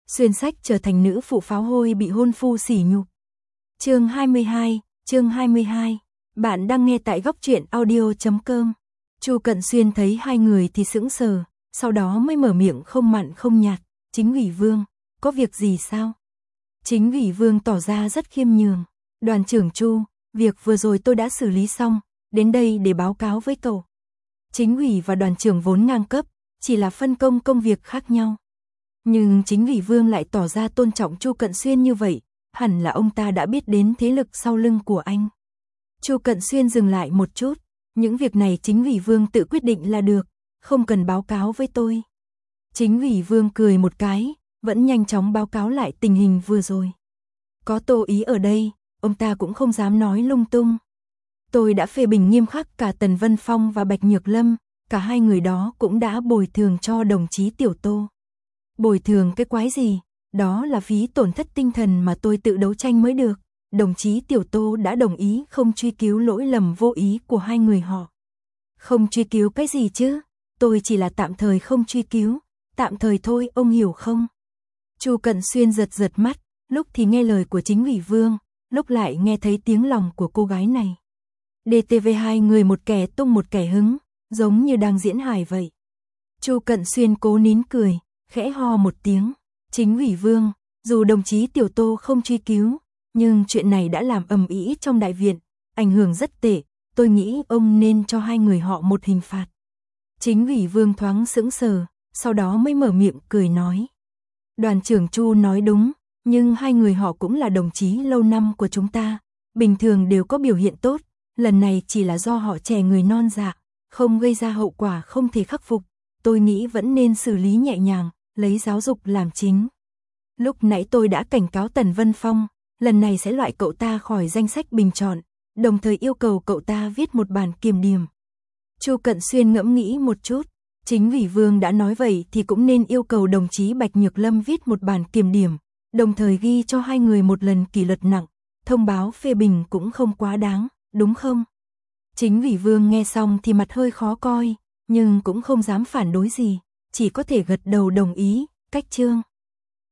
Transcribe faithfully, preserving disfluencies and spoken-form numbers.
xuyên sách trở thành nữ phụ pháo hôi bị hôn phu sỉ nhục. Chương hai mươi hai, chương hai mươi hai. Bạn đang nghe tại góc truyện audio chấm com. Chu Cận Xuyên thấy hai người thì sững sờ, sau đó mới mở miệng không mặn không nhạt, "Chính ủy vương, có việc gì sao?" Chính ủy vương tỏ ra rất khiêm nhường, "Đoàn trưởng Chu, việc vừa rồi tôi đã xử lý xong, đến đây để báo cáo với cậu." Chính ủy và đoàn trưởng vốn ngang cấp, chỉ là phân công công việc khác nhau. Nhưng chính ủy vương lại tỏ ra tôn trọng Chu Cận Xuyên như vậy, hẳn là ông ta đã biết đến thế lực sau lưng của anh. Chu Cận Xuyên dừng lại một chút, "Những việc này chính ủy vương tự quyết định là được, không cần báo cáo với tôi." Chính ủy vương cười một cái, vẫn nhanh chóng báo cáo lại tình hình vừa rồi. Có Tô Ý ở đây, ông ta cũng không dám nói lung tung. "Tôi đã phê bình nghiêm khắc cả Tần Vân Phong và Bạch Nhược Lâm, cả hai người đó cũng đã bồi thường cho đồng chí Tiểu Tô." "Bồi thường cái quái gì, đó là phí tổn thất tinh thần mà tôi tự đấu tranh mới được. Đồng chí Tiểu Tô đã đồng ý không truy cứu lỗi lầm vô ý của hai người họ." "Không truy cứu cái gì chứ, tôi chỉ là tạm thời không truy cứu, tạm thời thôi, ông hiểu không?" Chu Cận Xuyên giật giật mắt, lúc thì nghe lời của chính ủy vương, lúc lại nghe thấy tiếng lòng của cô gái này. đê tê vê hai người một kẻ tung một kẻ hứng, giống như đang diễn hài vậy. Chu Cận Xuyên cố nín cười, khẽ ho một tiếng, "Chính ủy vương, dù đồng chí Tiểu Tô không truy cứu, nhưng chuyện này đã làm ầm ĩ trong đại viện, ảnh hưởng rất tệ, tôi nghĩ ông nên cho hai người họ một hình phạt." Chính ủy vương thoáng sững sờ, sau đó mới mở miệng cười nói, "Đoàn trưởng Chu nói đúng, nhưng hai người họ cũng là đồng chí lâu năm của chúng ta, bình thường đều có biểu hiện tốt, lần này chỉ là do họ trẻ người non dạ, không gây ra hậu quả không thể khắc phục, tôi nghĩ vẫn nên xử lý nhẹ nhàng, lấy giáo dục làm chính. Lúc nãy tôi đã cảnh cáo Tần Vân Phong, lần này sẽ loại cậu ta khỏi danh sách bình chọn, đồng thời yêu cầu cậu ta viết một bản kiểm điểm." Chu Cận Xuyên ngẫm nghĩ một chút, chính ủy vương đã nói vậy thì cũng nên yêu cầu đồng chí Bạch Nhược Lâm viết một bản kiểm điểm, đồng thời ghi cho hai người một lần kỷ luật nặng, thông báo phê bình cũng không quá đáng, đúng không? Chính ủy vương nghe xong thì mặt hơi khó coi, nhưng cũng không dám phản đối gì, chỉ có thể gật đầu đồng ý, "Cách chương."